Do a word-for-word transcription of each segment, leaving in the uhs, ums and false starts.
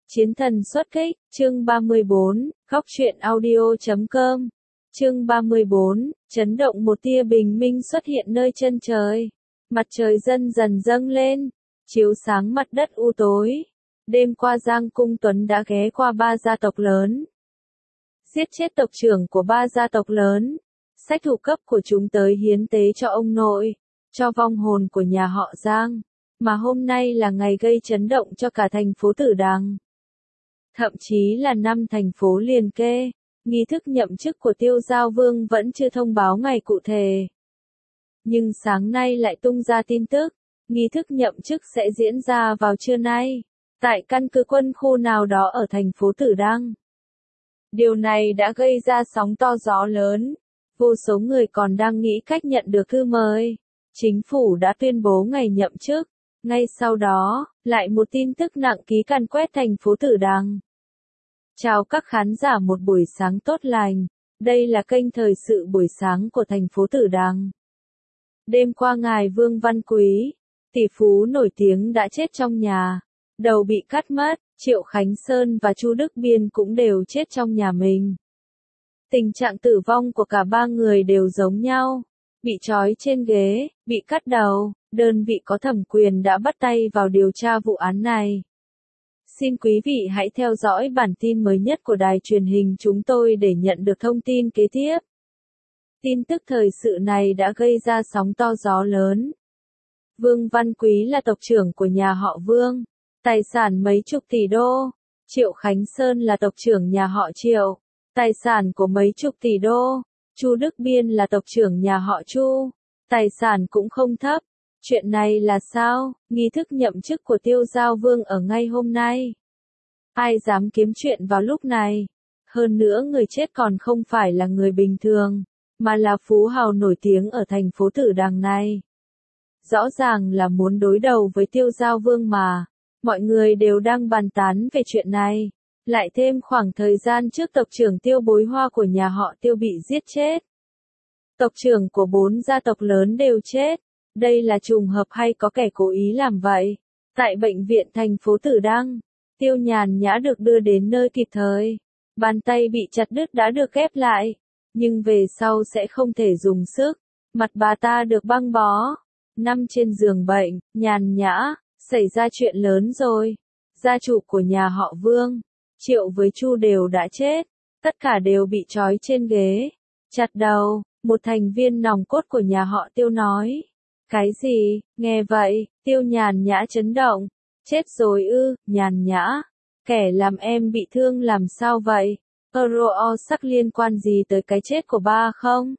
Chiến thần xuất kích, chương ba mươi bốn, góc truyện audio chấm com. Chương ba mươi bốn, chấn động một tia bình minh xuất hiện nơi chân trời. Mặt trời dần dần dâng lên, chiếu sáng mặt đất u tối. Đêm qua Giang Cung Tuấn đã ghé qua ba gia tộc lớn. Giết chết tộc trưởng của ba gia tộc lớn. Xách thủ cấp của chúng tới hiến tế cho ông nội, cho vong hồn của nhà họ Giang. Mà hôm nay là ngày gây chấn động cho cả thành phố Tử Đằng. Thậm chí là năm thành phố liền kê, nghi thức nhậm chức của Tiêu Giao Vương vẫn chưa thông báo ngày cụ thể. Nhưng sáng nay lại tung ra tin tức, nghi thức nhậm chức sẽ diễn ra vào trưa nay, tại căn cứ quân khu nào đó ở thành phố Tử Đằng. Điều này đã gây ra sóng to gió lớn, vô số người còn đang nghĩ cách nhận được thư mời. Chính phủ đã tuyên bố ngày nhậm chức. Ngay sau đó, lại một tin tức nặng ký càn quét thành phố Tử Đằng. Chào các khán giả một buổi sáng tốt lành, đây là kênh thời sự buổi sáng của thành phố Tử Đằng. Đêm qua ngài Vương Văn Quý, tỷ phú nổi tiếng đã chết trong nhà, đầu bị cắt mất, Triệu Khánh Sơn và Chu Đức Biên cũng đều chết trong nhà mình. Tình trạng tử vong của cả ba người đều giống nhau, bị trói trên ghế, bị cắt đầu. Đơn vị có thẩm quyền đã bắt tay vào điều tra vụ án này. Xin quý vị hãy theo dõi bản tin mới nhất của đài truyền hình chúng tôi để nhận được thông tin kế tiếp. Tin tức thời sự này đã gây ra sóng to gió lớn. Vương Văn Quý là tộc trưởng của nhà họ Vương, tài sản mấy chục tỷ đô. Triệu Khánh Sơn là tộc trưởng nhà họ Triệu, tài sản của mấy chục tỷ đô. Chu Đức Biên là tộc trưởng nhà họ Chu, tài sản cũng không thấp. Chuyện này là sao? Nghi thức nhậm chức của Tiêu Giao Vương ở ngay hôm nay. Ai dám kiếm chuyện vào lúc này? Hơn nữa người chết còn không phải là người bình thường, mà là phú hào nổi tiếng ở thành phố Tử Đằng này. Rõ ràng là muốn đối đầu với Tiêu Giao Vương mà. Mọi người đều đang bàn tán về chuyện này. Lại thêm khoảng thời gian trước tộc trưởng Tiêu Bối Hoa của nhà họ Tiêu bị giết chết. Tộc trưởng của bốn gia tộc lớn đều chết. Đây là trùng hợp hay có kẻ cố ý làm vậy? Tại bệnh viện thành phố Tử Đằng, Tiêu Nhàn Nhã được đưa đến nơi kịp thời. Bàn tay bị chặt đứt đã được ghép lại, nhưng về sau sẽ không thể dùng sức. Mặt bà ta được băng bó. Nằm trên giường bệnh, Nhàn Nhã, xảy ra chuyện lớn rồi. Gia chủ của nhà họ Vương, Triệu với Chu đều đã chết. Tất cả đều bị trói trên ghế, chặt đầu. Một thành viên nòng cốt của nhà họ Tiêu nói. Cái gì? Nghe vậy, Tiêu Nhàn Nhã chấn động. Chết rồi ư? Nhàn Nhã, kẻ làm em bị thương làm sao vậy? Euro sắc liên quan gì tới cái chết của ba không?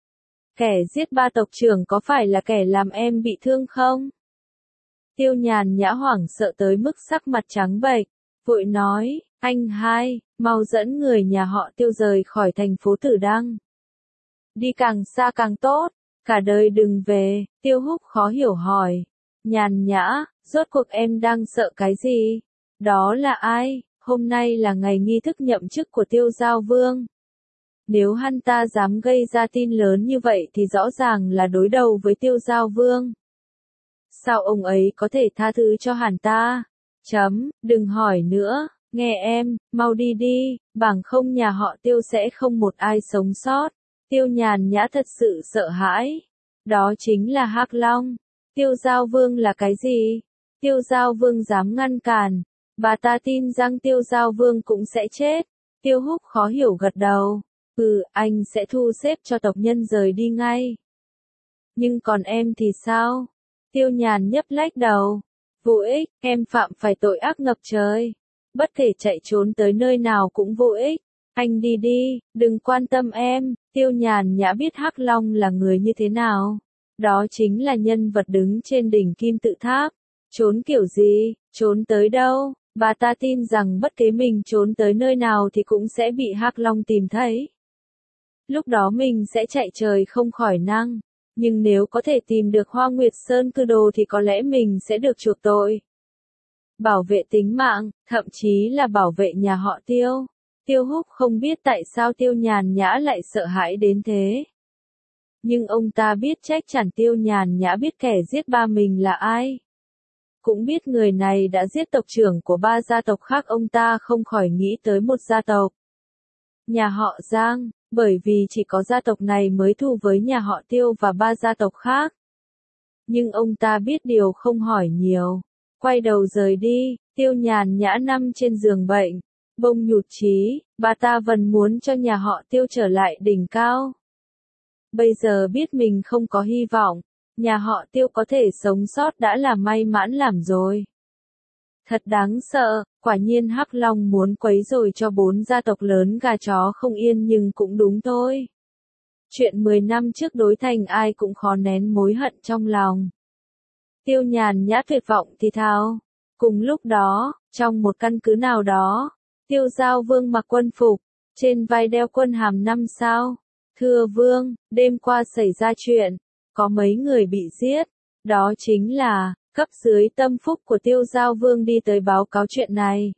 Kẻ giết ba tộc trưởng có phải là kẻ làm em bị thương không? Tiêu Nhàn Nhã hoảng sợ tới mức sắc mặt trắng bệch, vội nói, anh hai, mau dẫn người nhà họ Tiêu rời khỏi thành phố Tử Đằng. Đi càng xa càng tốt. Cả đời đừng về. Tiêu Húc khó hiểu hỏi. Nhàn Nhã, rốt cuộc em đang sợ cái gì? Đó là ai? Hôm nay là ngày nghi thức nhậm chức của Tiêu Giao Vương. Nếu hắn ta dám gây ra tin lớn như vậy thì rõ ràng là đối đầu với Tiêu Giao Vương. Sao ông ấy có thể tha thứ cho hắn ta? Chấm, đừng hỏi nữa, nghe em, mau đi đi, bằng không nhà họ Tiêu sẽ không một ai sống sót. Tiêu Nhàn Nhã thật sự sợ hãi. Đó chính là Hắc Long. Tiêu Giao Vương là cái gì? Tiêu Giao Vương dám ngăn cản. Bà ta tin rằng Tiêu Giao Vương cũng sẽ chết. Tiêu Húc khó hiểu gật đầu. Ừ, anh sẽ thu xếp cho tộc nhân rời đi ngay. Nhưng còn em thì sao? Tiêu Nhàn nhấp lách đầu. Vô ích, em phạm phải tội ác ngập trời. Bất kể chạy trốn tới nơi nào cũng vô ích. Anh đi đi, đừng quan tâm em. Tiêu Nhàn Nhã biết Hắc Long là người như thế nào. Đó chính là nhân vật đứng trên đỉnh kim tự tháp. Trốn kiểu gì, trốn tới đâu, bà ta tin rằng bất kể mình trốn tới nơi nào thì cũng sẽ bị Hắc Long tìm thấy. Lúc đó mình sẽ chạy trời không khỏi nắng. Nhưng nếu có thể tìm được Hoa Nguyệt Sơn Cư Đồ thì có lẽ mình sẽ được chuộc tội. Bảo vệ tính mạng, thậm chí là bảo vệ nhà họ Tiêu. Tiêu Húc không biết tại sao Tiêu Nhàn Nhã lại sợ hãi đến thế. Nhưng ông ta biết chắc chắn Tiêu Nhàn Nhã biết kẻ giết ba mình là ai. cũng biết người này đã giết tộc trưởng của ba gia tộc khác, ông ta không khỏi nghĩ tới một gia tộc. Nhà họ Giang, bởi vì chỉ có gia tộc này mới thù với nhà họ Tiêu và ba gia tộc khác. Nhưng ông ta biết điều không hỏi nhiều, quay đầu rời đi. Tiêu nhàn nhã nằm trên giường bệnh, bông nhụt chí, bà ta vẫn muốn cho nhà họ Tiêu trở lại đỉnh cao. Bây giờ biết mình không có hy vọng, nhà họ Tiêu có thể sống sót đã là may mắn làm rồi. Thật đáng sợ, quả nhiên Hắc Long muốn quấy rối cho bốn gia tộc lớn gà chó không yên, nhưng cũng đúng thôi. Chuyện mười năm trước đối thành ai cũng khó nén mối hận trong lòng. Tiêu nhàn nhã tuyệt vọng thì thào. Cùng lúc đó, trong một căn cứ nào đó, Tiêu Giao Vương mặc quân phục, trên vai đeo quân hàm năm sao. Thưa Vương, đêm qua xảy ra chuyện, có mấy người bị giết, đó chính là cấp dưới tâm phúc của Tiêu Giao Vương đi tới báo cáo chuyện này.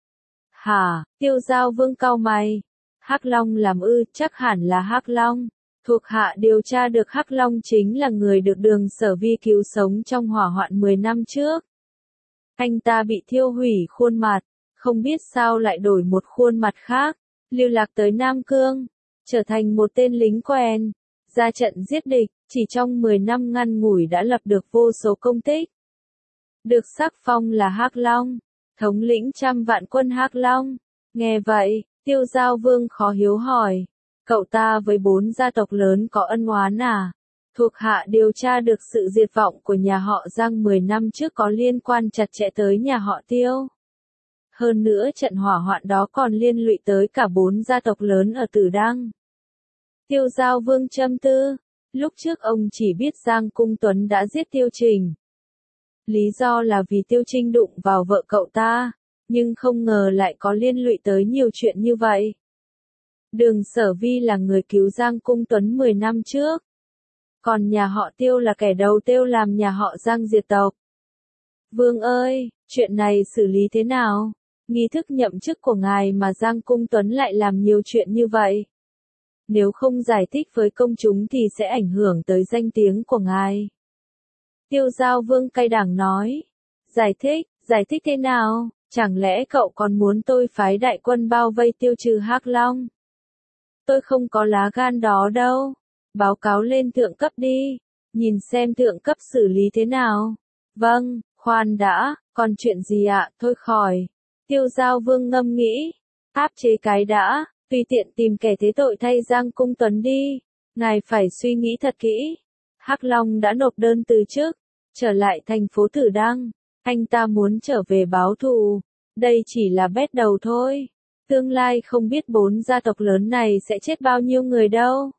Hả? Tiêu Giao Vương cau mày. Hắc Long làm ư? Chắc hẳn là Hắc Long. Thuộc hạ điều tra được Hắc Long chính là người được Đường Sở Vi cứu sống trong hỏa hoạn mười năm trước. Anh ta bị thiêu hủy khuôn mặt, không biết sao lại đổi một khuôn mặt khác, lưu lạc tới Nam Cương, trở thành một tên lính quèn, ra trận giết địch, chỉ trong mười năm ngắn ngủi đã lập được vô số công tích. Được sắc phong là Hắc Long, thống lĩnh trăm vạn quân Hắc Long. Nghe vậy, Tiêu Giao Vương khó hiểu hỏi, cậu ta với bốn gia tộc lớn có ân oán à? Thuộc hạ điều tra được sự diệt vong của nhà họ Giang mười năm trước có liên quan chặt chẽ tới nhà họ Tiêu. Hơn nữa trận hỏa hoạn đó còn liên lụy tới cả bốn gia tộc lớn ở Tử Đăng. Tiêu Giao Vương trầm tư, lúc trước ông chỉ biết Giang Cung Tuấn đã giết Tiêu Trình. Lý do là vì Tiêu Trinh đụng vào vợ cậu ta, nhưng không ngờ lại có liên lụy tới nhiều chuyện như vậy. Đường Sở Vi là người cứu Giang Cung Tuấn mười năm trước. Còn nhà họ Tiêu là kẻ đầu tiêu làm nhà họ Giang diệt tộc. Vương ơi, chuyện này xử lý thế nào? Nghi thức nhậm chức của ngài mà Giang Cung Tuấn lại làm nhiều chuyện như vậy. Nếu không giải thích với công chúng thì sẽ ảnh hưởng tới danh tiếng của ngài. Tiêu Giao Vương cay đắng nói. Giải thích, giải thích thế nào? Chẳng lẽ cậu còn muốn tôi phái đại quân bao vây tiêu trừ Hắc Long? Tôi không có lá gan đó đâu. Báo cáo lên thượng cấp đi, nhìn xem thượng cấp xử lý thế nào. Vâng, khoan đã, còn chuyện gì ạ? Thôi khỏi. Tiêu Giao Vương ngâm nghĩ, áp chế cái đã, tùy tiện tìm kẻ thế tội thay Giang Cung Tuấn đi. Ngài phải suy nghĩ thật kỹ. Hắc Long đã nộp đơn từ chức, trở lại thành phố Tử Đăng. Anh ta muốn trở về báo thù. Đây chỉ là bét đầu thôi. Tương lai không biết bốn gia tộc lớn này sẽ chết bao nhiêu người đâu.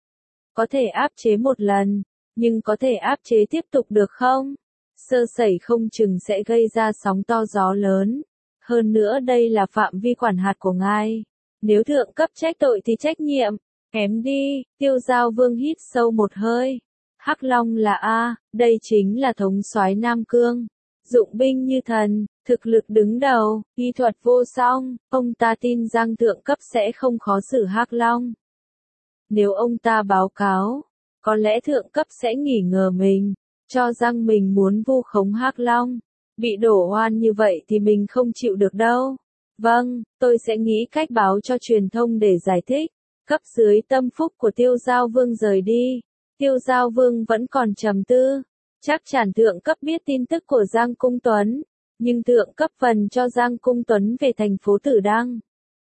Có thể áp chế một lần, nhưng có thể áp chế tiếp tục được không? Sơ sẩy không chừng sẽ gây ra sóng to gió lớn. Hơn nữa đây là phạm vi quản hạt của ngài. Nếu thượng cấp trách tội thì trách nhiệm, kém đi. Tiêu Giao Vương hít sâu một hơi. Hắc Long là A, đây chính là thống soái Nam Cương. Dụng binh như thần, thực lực đứng đầu, kỹ thuật vô song, ông ta tin rằng thượng cấp sẽ không khó xử Hắc Long. Nếu ông ta báo cáo, có lẽ thượng cấp sẽ nghỉ ngờ mình, cho rằng mình muốn vu khống Hắc Long. Bị đổ oan như vậy thì mình không chịu được đâu. Vâng, tôi sẽ nghĩ cách báo cho truyền thông để giải thích. Cấp dưới tâm phúc của Tiêu Giao Vương rời đi. Tiêu Giao Vương vẫn còn trầm tư. Chắc chắn thượng cấp biết tin tức của Giang Cung Tuấn, nhưng thượng cấp phần cho Giang Cung Tuấn về thành phố Tử Đăng.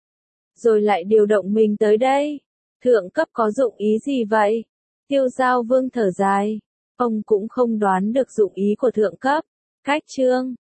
Rồi lại điều động mình tới đây. Thượng cấp có dụng ý gì vậy? Tiêu Giao Vương thở dài. Ông cũng không đoán được dụng ý của thượng cấp. Cách chương